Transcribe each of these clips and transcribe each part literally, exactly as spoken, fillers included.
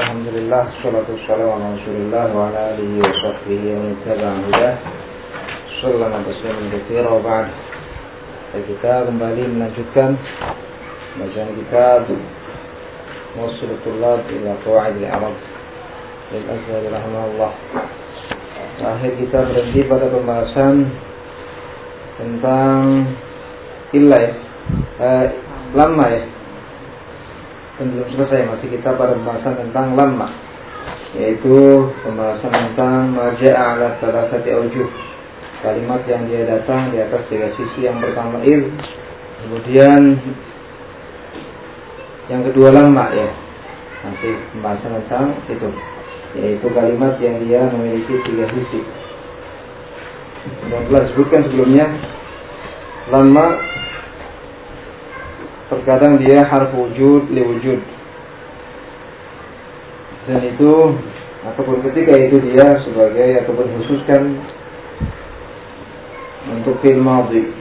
Alhamdulillah, salatu wassalamu ala Rasulillah wa ala alihi wa sahbihi wa man tabi'a hudah. Sallallahu tasliman katsira wa ba'd. Kita kembali melanjutkan bacaan kitab Muwassil Thullab ila Qawaid al-Arab lil Azhar rahimahullah. Terakhir kita berhenti pada pembahasan tentang illa ya, eh, lamma ya. Belum selesai, masih kita pada pembahasan tentang lamma, yaitu pembahasan tentang maja'a ala salasati awjuh, kalimat yang dia datang di atas tiga sisi. Yang pertama il, kemudian yang kedua lamma ya, masih pembahasan tentang itu, yaitu kalimat yang dia memiliki tiga sisi. Dan telah disebutkan sebelumnya, lamma terkadang dia harf wujud li wujud, dan itu ataupun ketika itu dia sebagai ataupun khususkan untuk fi'il madhi.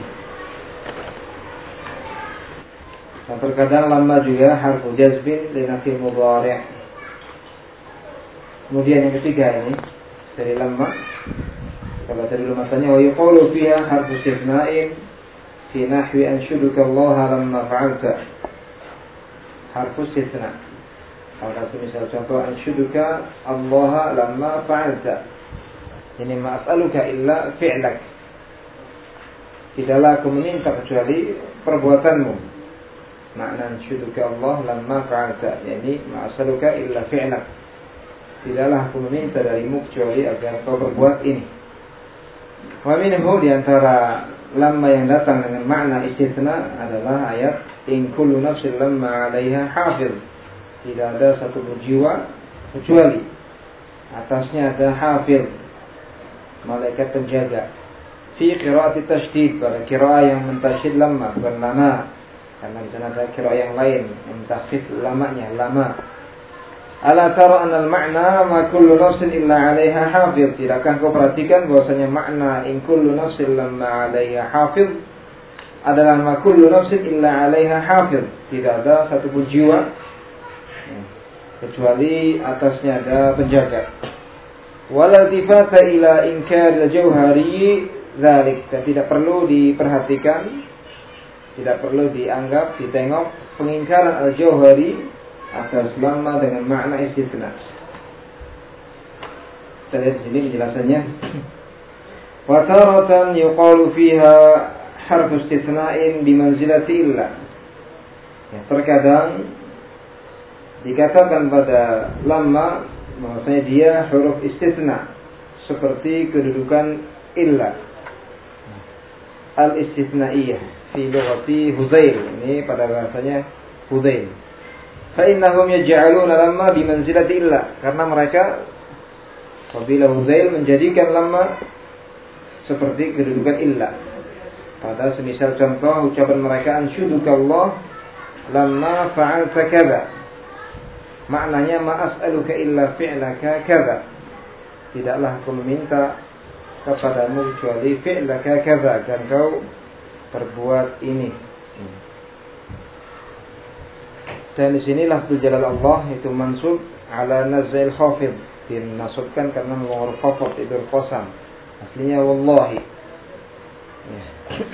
Dan terkadang lamma juga harf jazbin li nafil mudhari'. Kemudian yang ketiga ini dari lamma, kalau tadi dulu masanya wa yuqalu fiha harf istithna'in fi nahwi anshuduka Allah lamma fa'alta, harfu istitsna. Kalau misal contoh anshuduka Allah lamma fa'alta, ini ma as'aluka illa fi'lak, tidaklah aku meminta kecuali perbuatanmu. Makna anshuduka Allah lamma fa'alta, yani ma as'aluka illa fi'lak, tidaklah aku meminta darimu kecuali agar kau berbuat ini. Wa minhu, diantara lamma yang datang dengan makna istitsna adalah ayat in kullu nafsin lamma 'alaiha hafiz, tidak ada satu jiwa kecuali atasnya ada hafiz, malaikat penjaga. Fi qira'ati tasydid, pada qira'ah yang mentasydid lamma, bukan lama, karena di sana ada qira'ah yang lain yang mentakhfif lamanya lama. Ala tara anna al-ma'na ma kullu nafsin illa 'alaiha hafiz, tidakkah kau perhatikan bahwasanya makna in kullu nafsin lamma 'alaiha hafiz adalah ma kullu nafsin illa 'alaiha hafiz, tidak ada satu pun jiwa kecuali atasnya ada penjaga. Wala tifata ila inkar al-jauhari dzalik, dan tidak perlu diperhatikan, tidak perlu dianggap, ditengok pengingkaran al-jauhari atas lamma dengan makna istitsna. Kita lihat di sini penjelasannya. Wa taratan yuqalu fiha harfu istitsna'in bi manzilati illa. Ya, terkadang dikatakan pada lamma bahwasanya dia huruf istitsna seperti kedudukan illa. Al-istitsnaiyah fi lughati Hudzail, ini pada bahasanya Hudzail. Fa'innahum yaj'aluna lamma bimanzilati illa, karena mereka apabila Hudzail menjadikan lamma seperti kedudukan illa. Pada semisal contoh ucapan mereka anshuduka Allah lamma fa'alta kadza, maknanya ma as'aluka illa fi'laka kadza, tidaklah aku meminta kepadamu kecuali fi'laka kadza, agar kau berbuat ini. Dan di sini lafzul jalal Allah itu mansub ala nazil khafid, dinasubkan karena mengurus khafid idul qasam, aslinya wallahi ya.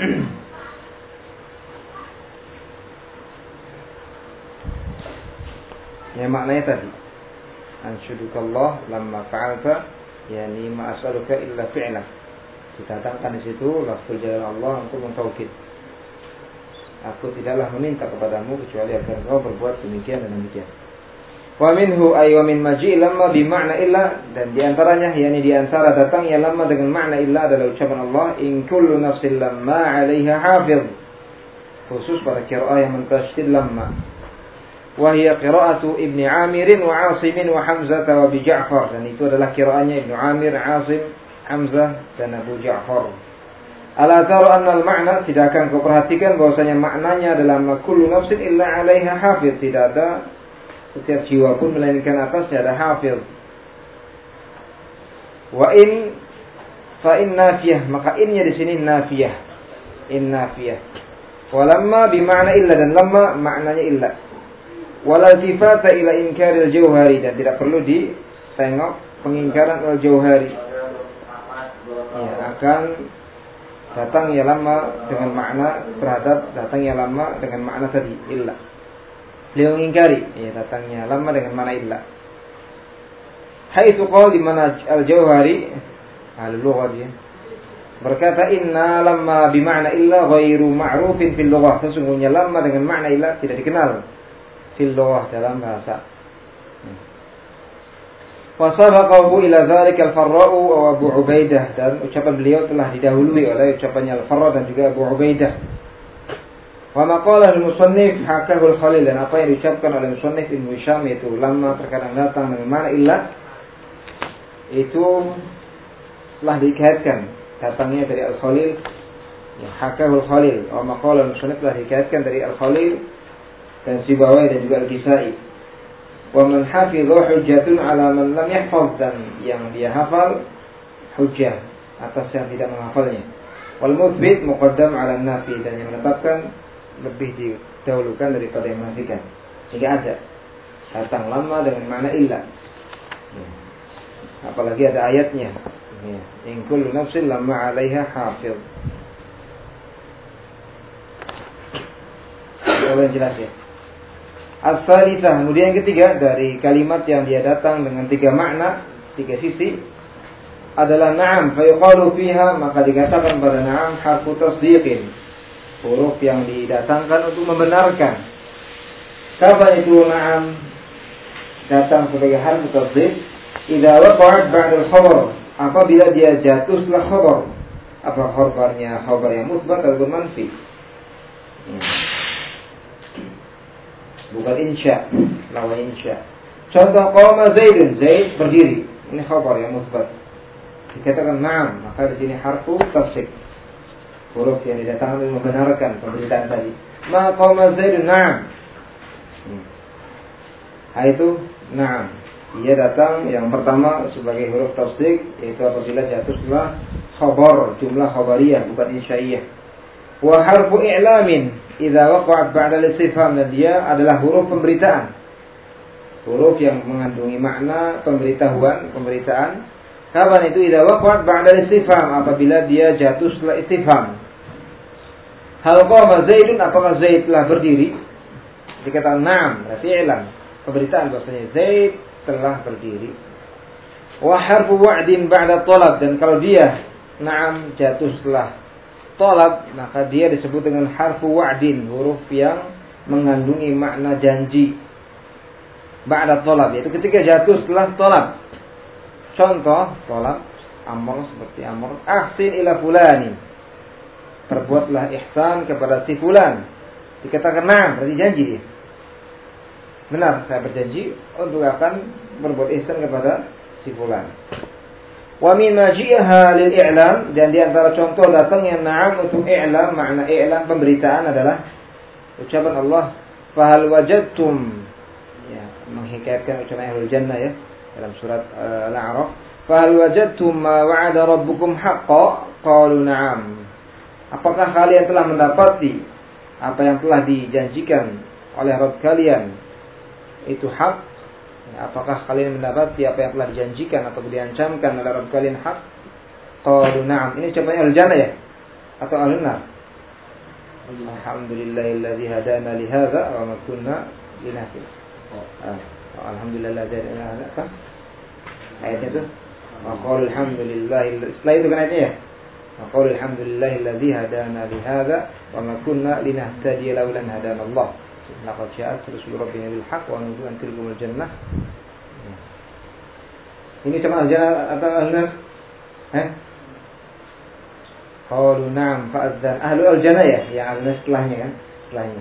Ya, maknanya tadi anshudukallah lamma fa'alta, yani ma as'aluka illa fi'lak, didatangkan di situ lafzul jalal Allah untuk mentauhid, aku tidaklah meminta kepadamu kecuali agar kau berbuat demikian dan demikian. Wa minhu ay wa min maji' lamma bi ma'na illa, dan di antaranya yakni di antara datangnya lamma dengan makna illa adalah ucapan Allah in kullu nafsin lamma 'alaiha hafiz, khusus pada qira'ah yang mentasydid lamma. Wa hiya qira'atu Ibnu Amir wa 'Asim wa Hamzah wa Abi Ja'far, dan itu adalah qira'ahnya Ibnu Amir, 'Asim, Hamzah dan Abu Ja'far. Ala tara anna al-ma'na, tidak akan kau perhatikan bahwasanya maknanya adalah ma kullu nafsin illa 'alaiha hafiz, tidak ada setiap jiwa pun melainkan atasnya ada hafiz. Wa in fa in nafiyah, maka innya di sini nafiyah, in nafiyah. Wa lamma bi ma'na illa, dan lamma maknanya illa. Wala sifata ila inkaril jauhari, dan tidak perlu ditengok pengingkaran al-jauhari. Ya, akan datangnya lama dengan makna terhadap datangnya lama dengan makna tadi illa. Beliau mengingkari ya datangnya lama dengan makna illa. Haitsu qala di mana al-Jauhari al-lughah dia berkata inna lamma bima'na illa ghairu ma'rufin fil lughah, sesungguhnya lama dengan makna illa tidak dikenal fil lughah dalam bahasa. Wa sabaqahu ila dzalika al-Farra'u wa Abu Ubaidah, dan ucapan beliau telah didahului oleh ucapannya al-Farra dan juga Abu Ubaidah. Wa maqalah al-musannif hakahu al-Khalil, dan apa yang diucapkan oleh musannif Ibnu Hisham itu lama terkadang datang dengan makna illa itu telah dikaitkan datangnya dari al-Khalil, ya, hakahu al-Khalil. Wa maqalah al-musannif telah dikaitkan dari al-Khalil dan Sibawai dan juga al-Kisai. Wa man hafidha hujjatun ala man lam yahfaz, dan yang dia hafal hujjah atas yang tidak menghafalnya. Wal muthbit muqaddam ala nafi, dan yang menetapkan lebih didahulukan daripada yang menafikan. Jika ada datang lama dengan makna illa, apalagi ada ayatnya, in kullu nafsin lamma 'alaiha hafiz. Kalau jelas ya. As-salisah, kemudian yang ketiga dari kalimat yang dia datang dengan tiga makna, tiga sisi adalah na'am fa yuqalu fiha, maka dikatakan pada na'am harfu tasdiqin, huruf yang didatangkan untuk membenarkan. Kapan itu na'am datang sebagai harfu tasdiq? Idza waqa'at ba'da al-khabar, apabila dia jatuh setelah khabar. Apa khabarnya? Khabar yang musbat atau manfi? Bukan insya, lawan insya. Contoh qama Zaidun, Zaid berdiri. Ini khabar yang musbat. Dikatakan na'am, maka di sini harfu tasdiq. Huruf yang didatangkan untuk membenarkan pemberitaan tadi. Ma qama Zaidun na'am. Ha itu na'am. Ia datang yang pertama sebagai huruf tasdiq, yaitu apabila jatuh setelah khabar, jumlah khabariyah bukan insya'iyah. Wa harfu i'lamin idza waqa'at ba'da al-istifham, dan dia adalah huruf pemberitaan. Huruf yang mengandungi makna pemberitahuan, pemberitaan. Kapan itu? Idza waqa'at ba'da al-istifham, apabila dia jatuh setelah istifham. Hal qama Zaidun, apakah Zaid telah berdiri? Dikatakan na'am, berarti i'lam, pemberitaan bahwasanya Zaid telah berdiri. Wa harfu wa'din ba'da talab, dan kalau dia na'am jatuh setelah talab, maka dia disebut dengan harfu wa'din, huruf yang mengandungi makna janji. Ba'da talab, yaitu ketika jatuh setelah talab. Contoh talab amr seperti amr, ahsin ila fulani, perbuatlah ihsan kepada si fulan. Dikatakan na'am, berarti janji dia. Benar, saya berjanji untuk akan berbuat ihsan kepada si fulan. Wa min maji'ha lil i'lam, dan di antara contoh datangnya na'am untuk i'lam, makna i'lam pemberitaan adalah ucapan Allah fa hal wajadtum, ya, menghikayatkan ucapan ahlul jannah ya dalam surat uh, Al-A'raf, fa hal wajadtum ma wa'ada rabbukum haqqan qalu na'am, apakah kalian telah mendapati apa yang telah dijanjikan oleh Rabb kalian itu hak? Apakah kalian mendapati apa yang telah dijanjikan atau diancamkan oleh Rabb kalian hak? Qalu na'am. Ini ucapannya al-jannah ya? Atau al-nar? Alhamdulillahilladzi hadana li hadza wa ma kunna linahtadiya. Alhamdulillah dari apa? Ayatnya itu. Wa qala alhamdulillahi. Setelah itu kan ayatnya ya? Wa qala alhamdulillahilladzi hadana li hadza wa ma kunna linahtadiya laula an hadana Allah. Laqad ja'at rusul rabbina bil haqq wa nuridu an tilkumul jannah. Ini sama al-jannah atau al-nar? Eh? Qalu na'am fa'adzan ahlu al-jannah ya, yang al-nar setelahnya kan? Setelahnya.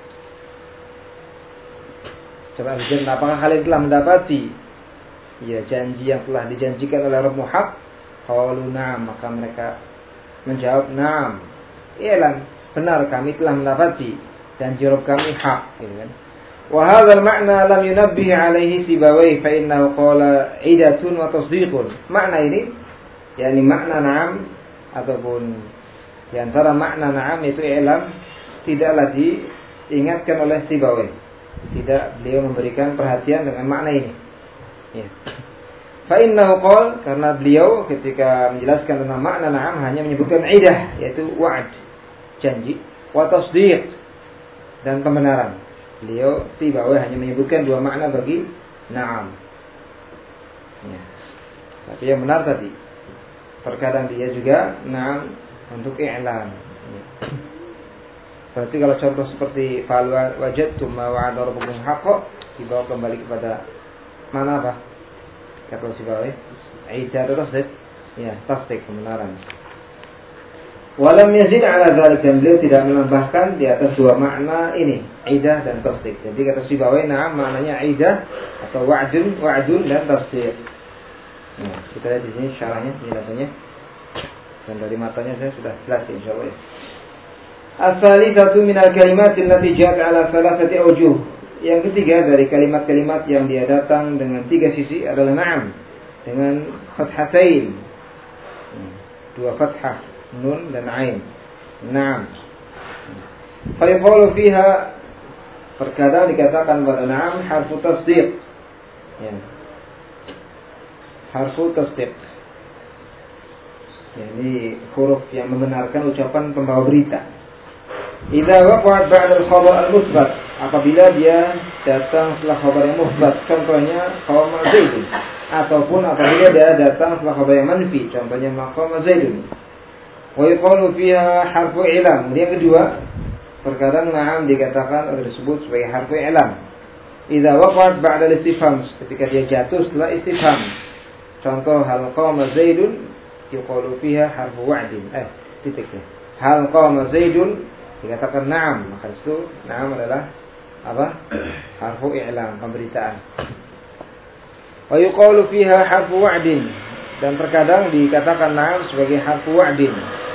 Coba al-jannah, apakah kalian telah mendapati ya janji yang telah dijanjikan oleh Rabbmu haq? Qalu na'am, maka mereka menjawab na'am. Iyalah, benar kami telah mendapati dan jawab kami hak, gitu kan. Wa hadzal ma'na lam yunabbih alaihi Sibawai fa innahu qala idatun wa tasdiqun. Makna ini yakni makna na'am ataupun di antara makna na'am itu i'lam tidaklah diingatkan oleh Sibawai. tidak beliau memberikan perhatian dengan makna ini. Ya. Fa innahu qala, karena beliau ketika menjelaskan tentang makna na'am hanya menyebutkan idah, yaitu wa'd, janji, wa tasdiq, dan pembenaran. Beliau Sibawayh hanya menyebutkan dua makna bagi na'am. Ya. Tapi yang benar tadi, terkadang dia juga na'am untuk i'lan. Ya. Berarti kalau contoh seperti fal wajadtum ma wa'ada rabbukum haqqan, dibawa kembali kepada mana apa? Kata Sibawayh, idah atau tasdiq? Ya, tasdiq, kebenaran. Walam yazid ala dzalika, beliau tidak menambahkan di atas dua makna ini, idah dan tasdiq. Jadi kata Sibawayh, na'am maknanya idah atau wa'dun, wa'dun dan tasdiq. Nah, kita lihat di sini syarahnya, penjelasannya. Dan dari matanya saya sudah jelas insyaallah. As-salisatu minal kalimatil lati ja'at ala salasati awjuh. Yang ketiga dari kalimat-kalimat yang dia datang dengan tiga sisi adalah na'am dengan fathatain. Dua fathah, nun dan ain. Na'am. Fa yuqalu fiha, terkadang dikatakan pada na'am harfu tasdiq. Ya. Harfu tasdiq. Ini huruf yang membenarkan ucapan pembawa berita. Idza waqa'at ba'da al-khabar al-musbat, apabila dia datang setelah khabar yang musbat, contohnya qama Zaidun, ataupun apabila dia datang setelah khabar yang manfi, contohnya maqama Zaidun. Wa yuqalu fiha harfu i'lam. Yang kedua, terkadang na'am dikatakan atau disebut sebagai harfu i'lam. Idza waqa'at ba'da al-istifham, ketika dia jatuh setelah istifham. Contoh hal qama Zaidun, yuqalu fiha harfu wa'din. Eh, titiknya. Hal qama Zaidun dikatakan na'am, maka itu na'am adalah apa? Harfu i'lam, pemberitaan. Wa yuqalu fiha harfu wa'din, dan terkadang dikatakan na'am sebagai harfu wa'din.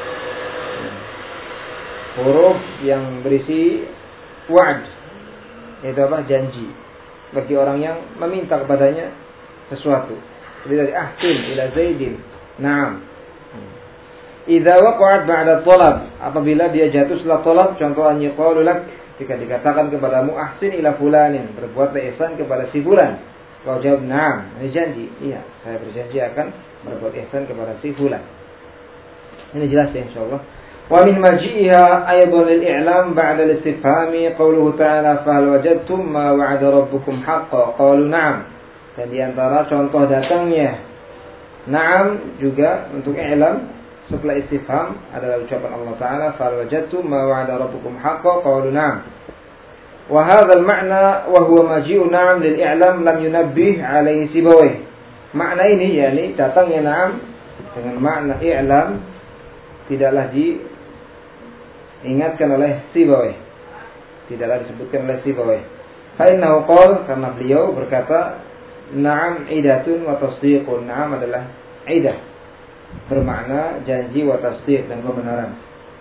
Huruf yang berisi wa'd, itu apa? Janji bagi orang yang meminta kepadanya sesuatu. Seperti dari ahsin ila Zaidin, na'am. Idza waqa'at ba'da talab, apabila dia jatuh setelah talab, contoh an yuqalu lak, jika dikatakan kepadamu ahsin ila fulanin, berbuatlah ihsan kepada si fulan. Kau jawab na'am, ini janji. Iya, saya berjanji akan berbuat ihsan kepada si fulan. Ini jelas ya insyaallah. Wa min maji'iha aidan lil i'lam ba'da al-istifhami qawluhu ta'ala fa hal wajadtum ma wa'ada rabbukum haqqan qalu na'am. Dan di antara contoh datangnya na'am juga untuk i'lam setelah istifham adalah ucapan Allah Ta'ala fa hal wajadtum ma wa'ada rabbukum haqqan qalu na'am. Wa hadzal ma'na wa huwa maji'u na'am lil i'lam lam yunabbih alaihi Sibawayh. Makna ini yakni datangnya na'am dengan makna i'lam tidaklah diingatkan oleh Sibawayh, tidaklah disebutkan oleh Sibawayh. Fa innahu qala, karena beliau berkata na'am idatun wa tasdiqun. Na'am adalah idah, bermakna janji wa tasdiq, dan kebenaran.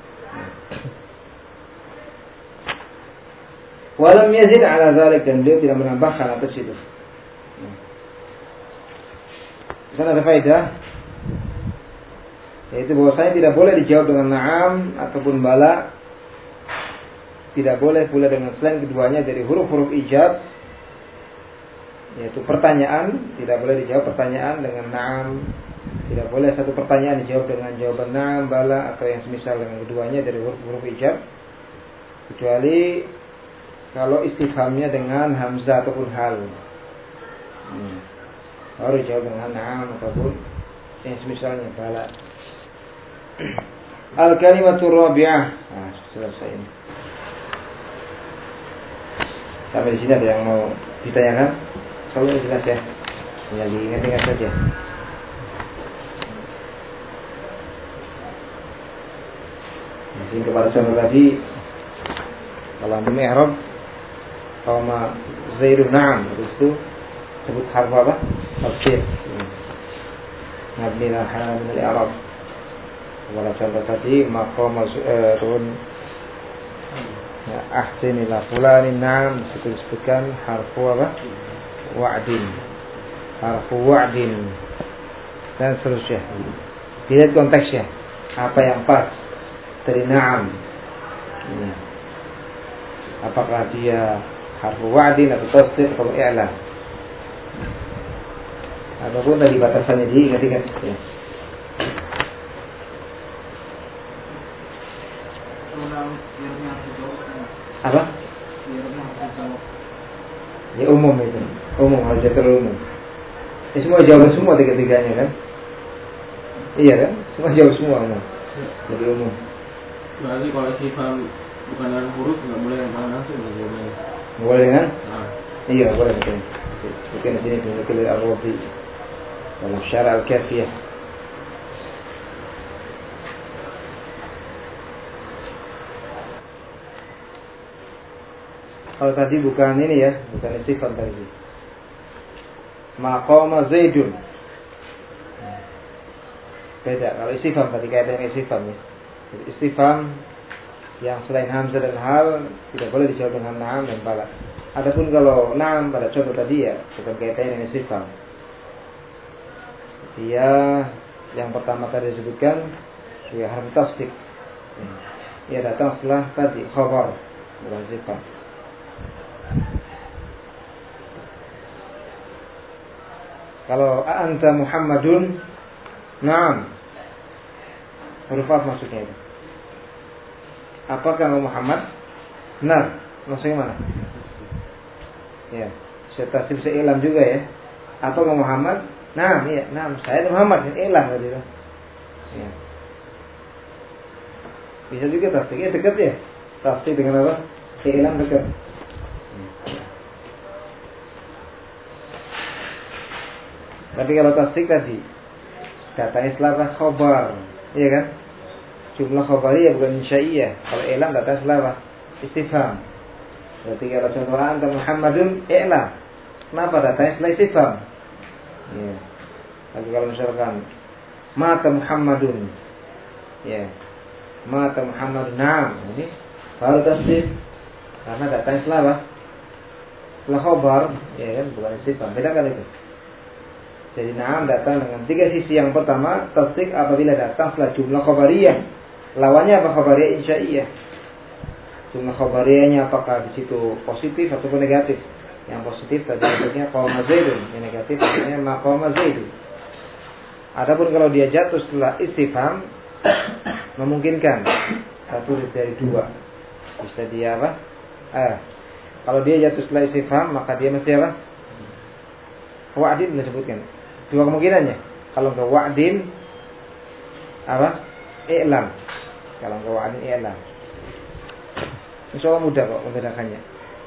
Walam yazid ala dzalik, dan beliau tidak menambahkan atas itu. Di sana ada faedah, yaitu bahwasanya tidak boleh dijawab dengan na'am ataupun bala. Tidak boleh pula dengan selain keduanya dari huruf-huruf ijab, yaitu pertanyaan. Tidak boleh dijawab pertanyaan dengan na'am. Tidak boleh satu pertanyaan dijawab dengan jawaban na'am, bala, atau yang semisal dengan keduanya dari huruf-huruf ijab, kecuali kalau istifhamnya dengan hamzah ataupun hal. Hmm. Baru dijawab dengan na'am ataupun yang semisalnya bala. Al-kalimatur rabi'ah. Nah, selesai ini. Sampai di sini ada yang mau ditanyakan? Soalnya jelas ya. Tinggal diingat-ingat saja. Jadi kepada contoh tadi, kalau antum i'rab qama Zaidun na'am, itu sebut harf apa? Tafsir. Mabni ala hal min al-i'rab. Wala contoh tadi maqama su'arun ya ahsin ila fulanin na'am, disebutkan harfu apa? Wa'din. Harfu wa'din. Dan seterusnya. Lihat konteksnya. Apa yang pas dari na'am. Ya. Apakah dia harfu wa'din atau tasdiq atau i'lan. Apapun tadi batasannya diingat-ingat ya. Apa? Ya umum itu, umum harus umum. Ya, semua jawab semua tiga-tiganya kan? Iya kan? Semua jawab semua umum. Jadi umum. Berarti kalau istifham bukan dengan huruf nggak boleh dengan langsung nggak boleh. Boleh kan? Nah. Iya boleh mungkin. Mungkin di sini dinukil dari Ar-Razi dalam Syarah Al-Kafiyah. Kalau tadi bukan ini ya, bukan istifham tadi. Maqama Zaidun. Beda. Kalau istifham tadi kaitannya istifham ya. Istifham yang selain hamzah dan hal tidak boleh dijawab dengan na'am dan bala. Adapun kalau na'am pada contoh tadi ya bukan kaitannya dengan istifham. Dia yang pertama tadi disebutkan sudah harf tasdik. Ia datang setelah tadi khabar bukan istifham. Kalau anta Muhammadun, na'am. Huruf apa maksudnya itu? Apakah kamu Muhammad? Benar. Maksudnya mana? Ya, saya tasdif saya ilam juga ya. Apakah kamu Muhammad? Na'am, iya, na'am. Saya Muhammad, ilam tadi itu. Ya. Bisa juga tasdiknya dekat ya. Tasdik dengan apa? Ilam dekat. Tapi kalau tasdik tadi datanya setelah khabar, iya kan? Jumlah khabariyah bukan insya'iyah. Kalau i'lam datanya setelah istifham. Berarti kalau contoh anta Muhammadun i'lam. Kenapa datanya setelah istifham? Iya. Tapi kalau misalkan mata Muhammadun, ya. Mata Muhammadun, na'am. Ini baru tasdik. Karena datanya setelah apa? Setelah khabar, ya kan? Bukan istifham. Beda kan itu? Jadi na'am datang dengan tiga sisi. Yang pertama, tasdik apabila datang setelah jumlah khabariyah. Lawannya apa khabariyah insya'iyah? Jumlah khabariyahnya apakah di situ positif ataupun negatif? Yang positif tadi maksudnya qama Zaidun, yang negatif maksudnya maqama Zaidun. Adapun kalau dia jatuh setelah istifham, memungkinkan satu dari dua. Bisa dia apa? Eh, kalau dia jatuh setelah istifham, maka dia mesti apa? Wa'din disebutkan. Dua kemungkinannya. Kalau ke wa'din apa? I'lam. Kalau ke wa'din i'lam. Insyaallah mudah kok membedakannya.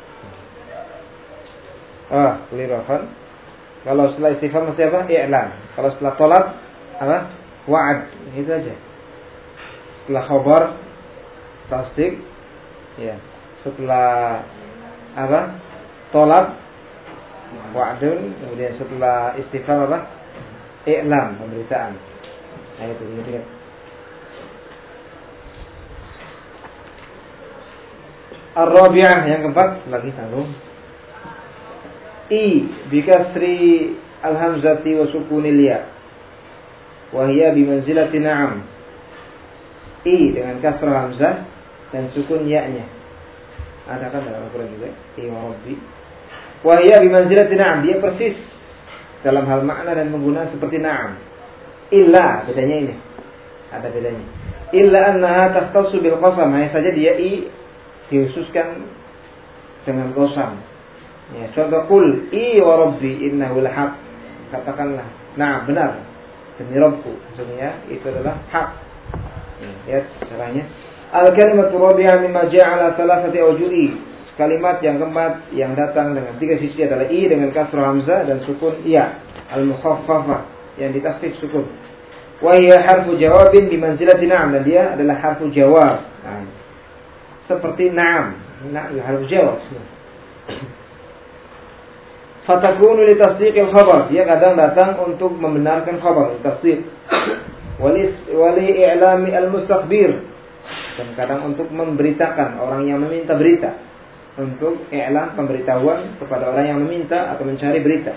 Ah, lirafan. Kalau setelah istifham mesti apa? I'lam. Kalau setelah talab apa? Wa'ad. Itu aja. Setelah khabar tasdik, ya. Setelah apa? Talab wa'dun, kemudian setelah istifham apa? I'lam, pemberitaan. Nah itu ingat-ingat. Ar-rabi'ah yang keempat lagi tanggung. I bi kasri al-hamzati wa sukunil ya. Wa hiya bi manzilati na'am. I dengan kasrah hamzah dan sukun ya-nya. Ada kan dalam Al-Qur'an juga? I wa rabbi. Wahia bimanzilati na'am, dia persis dalam hal makna dan penggunaan seperti na'am. Illa, bedanya ini. Ada bedanya. Illa annaha takhtassu bil qasam, hanya saja dia i dihususkan dengan qasam. Ya, contoh qul i wa rabbi innahu lahaq. Katakanlah, na'am benar. Demi Rabbku, maksudnya itu adalah hak. Ya, lihat caranya. Al-kalimatu rabi'ah mimma ja'ala thalathati awjuhi. Kalimat yang keempat yang datang dengan tiga sisi adalah i dengan kasrah hamzah dan sukun iya al-mukhaffafah yang ditashdid sukun. Wa hiya harfu jawabin bi manzilati na'am, dan dia adalah harfu jawab. Nah, seperti na'am, na'am harfu jawab. Fatakunu li tasdiqil khabar, dia kadang datang untuk membenarkan khabar, tasdiq. Wali wali i'lami al-mustaqbir, dan kadang untuk memberitakan orang yang meminta berita. Untuk i'lam, pemberitahuan kepada orang yang meminta atau mencari berita.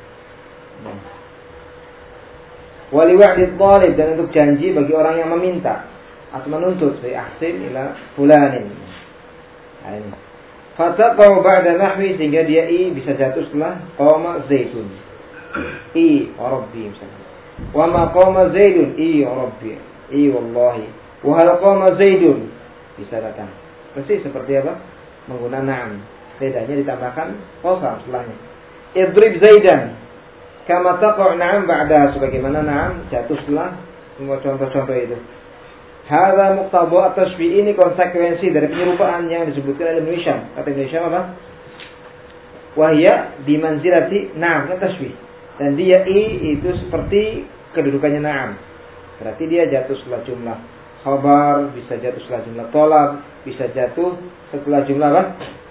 Wali wa'did talib, dan untuk janji bagi orang yang meminta atau menuntut, dari ahsin ila fulanin. Nah, ini. Fataqau ba'da nahwi, sehingga dia i bisa jatuh setelah qama Zaidun. I wa rabbi misalnya. Wa ma qama Zaidun, i wa rabbi. I wallahi. Wa hal qama Zaidun, bisa datang. Persis seperti apa? Menggunakan na'am. Bedanya ditambahkan qasam setelahnya. Idrib Zaidan. Kama taqau na'am ba'da, sebagaimana na'am jatuh setelah semua contoh-contoh itu. Hadza muqtada at-tashbih, ini konsekuensi dari penyerupaan yang disebutkan oleh Ibnu Hisham. Kata Ibnu Hisham apa? Wahya di manzilati na'am, kan tashbih. Dan dia i itu seperti kedudukannya na'am. Berarti dia jatuh setelah jumlah khabar, bisa jatuh setelah jumlah tolab, bisa jatuh setelah jumlah apa?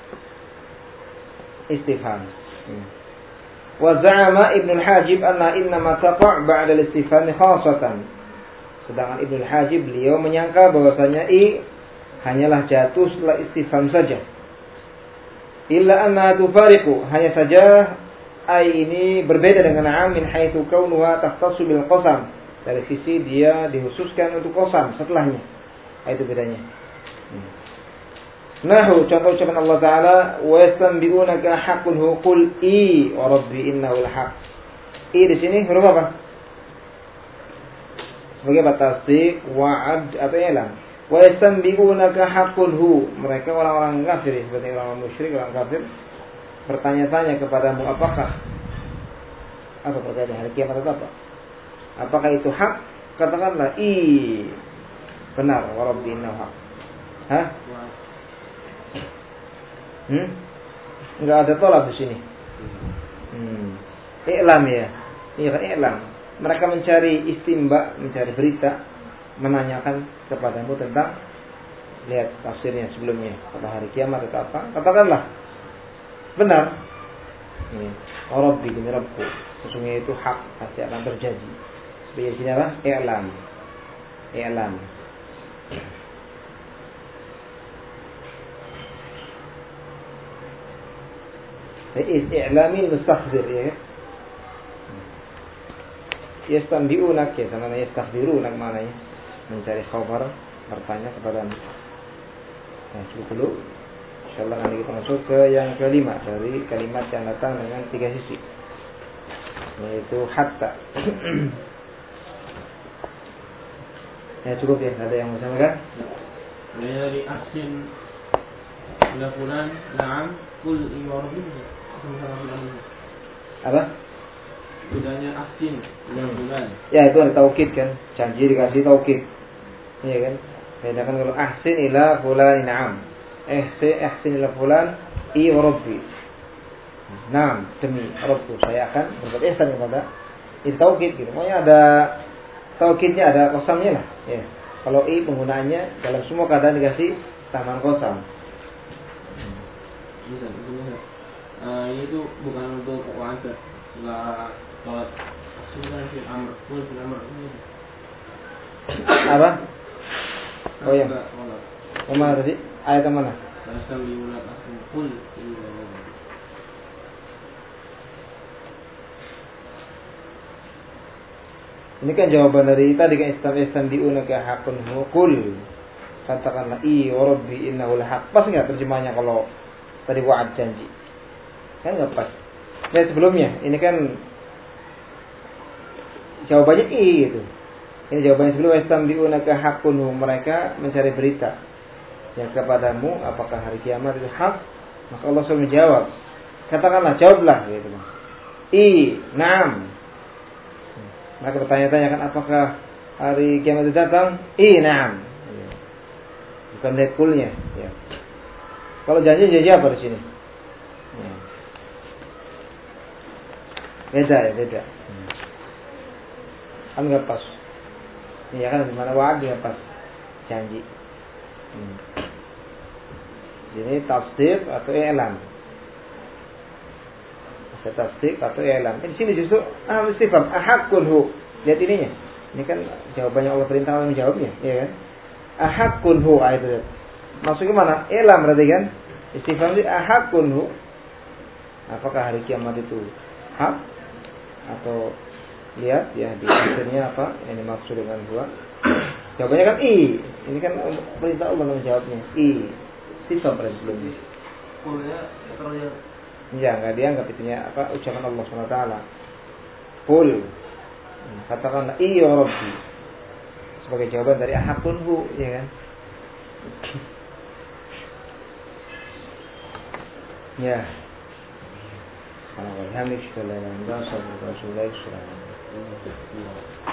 Istifham. Wa za'ama Ibnu al-Hajib anna innama taqa' ba'da al-istifham khassatan. Sedangkan Ibnu al-Hajib beliau menyangka bahwasanya i hanyalah jatuh setelah istifham saja. Illa anna tufariqu, hanya saja ai ini berbeda dengan na'am min haitsu kaunuha takhtassu bil qasam. Dari sisi dia dikhususkan untuk qasam setelahnya. Itu bedanya. Nahu, contoh ucapan Allah Ta'ala, wa yastanbi'unaka haqqun hu qul i wa rabbi innahu al-haq. I di sini huruf apa? Sebagai tasdik, wa'ad atau ilam. Wa yastanbi'unaka haqqun hu. Mereka orang-orang kafir, seperti orang musyrik, orang kafir, bertanya-tanya kepadamu, apakah apa perkara hari kiamat atau apa? Apakah itu hak? Katakanlah i, benar, wa rabbi innahu haq. Hah? Hmm? Enggak ada tolak di sini. Hmm. I'lam ya. Iya, i'lam. Mereka mencari istimba, mencari berita, menanyakan kepadamu tentang, lihat tafsirnya sebelumnya, pada hari kiamat atau apa? Katakanlah benar. Ini, oh Rabbi, demi Rabbku, sesungguhnya itu hak, pasti akan terjadi. Seperti sini apa? I'lam. I'lam. I'lami mustakhbir ya. Yastanbi'unak ya, sama namanya yastakhbirunak maknanya. Mencari khabar, bertanya kepadamu. Nah, cukup dulu. Insyaallah nanti kita masuk ke yang kelima dari kalimat yang datang dengan tiga sisi. Yaitu hatta. Ya cukup ya, ada yang mau sampaikan? Dari aksin ila fulan, na'am, kul imarabin. Apa? Bedanya aksin ila fulan. Ya itu ada taukid kan, janji dikasih taukid. Iya kan? Bedakan kalau ahsin ila fulan, na'am. Eh, ahsin ila fulan, i wa rabbi. Na'am, demi Rabbku saya akan berbuat ihsan kepada. Itu taukid gitu. Pokoknya ada taukidnya, ada qasamnya lah. Ya. Kalau i penggunaannya dalam semua keadaan dikasih tambahan qasam. Bisa, bisa. Uh, itu bukan untuk wa'ada. Enggak kalau sudah fil amr, fil amr ini. Apa? Oh ya. Oh, mana tadi? Ayat mana? Tasawwulat akul. Ini kan jawaban dari tadi kan istam-istam diunaka haqqun hukul. Katakanlah i wa rabbi innahu lahaq. Pas enggak terjemahnya kalau tadi wa'ad janji? Kan enggak pas. Nah, sebelumnya ini kan jawabannya i gitu. Ini jawabannya sebelum istam diunaka haqqun, mereka mencari berita yang kepadamu apakah hari kiamat itu hak? Maka Allah SWT menjawab. Katakanlah, jawablah gitu. I, na'am. Maka bertanya-tanya kan apakah hari kiamat itu datang? I, na'am. Bukan dekulnya. Ya. Kalau janji janji apa di sini? Ya. Beda ya, beda. Kan nggak pas. Iya kan di mana wa'ad nggak pas janji. Hmm. Ini tasdik atau i'lam. Bisa tasdik atau i'lam. Di sini justru ah istifham ahaqqun hu. Lihat ininya. Ini kan jawabannya Allah perintah Allah menjawabnya, ya kan? Ahaqqun hu itu. Maksudnya mana? I'lam berarti kan? Istifham itu ahaqqun hu. Apakah hari kiamat itu hak atau lihat ya di tafsirnya apa yang dimaksud dengan huwa? Jawabannya kan i. Ini kan perintah Allah menjawabnya. I. Sifat pada sebelumnya. Kulnya terlihat. Iya, nggak dianggap itunya apa ucapan Allah subhanahu wa taala. Qul, katakanlah iya Rabbi, sebagai jawaban dari ahakun hu, ya kan? Ya. Alhamdulillah, alhamdulillah, alhamdulillah, alhamdulillah.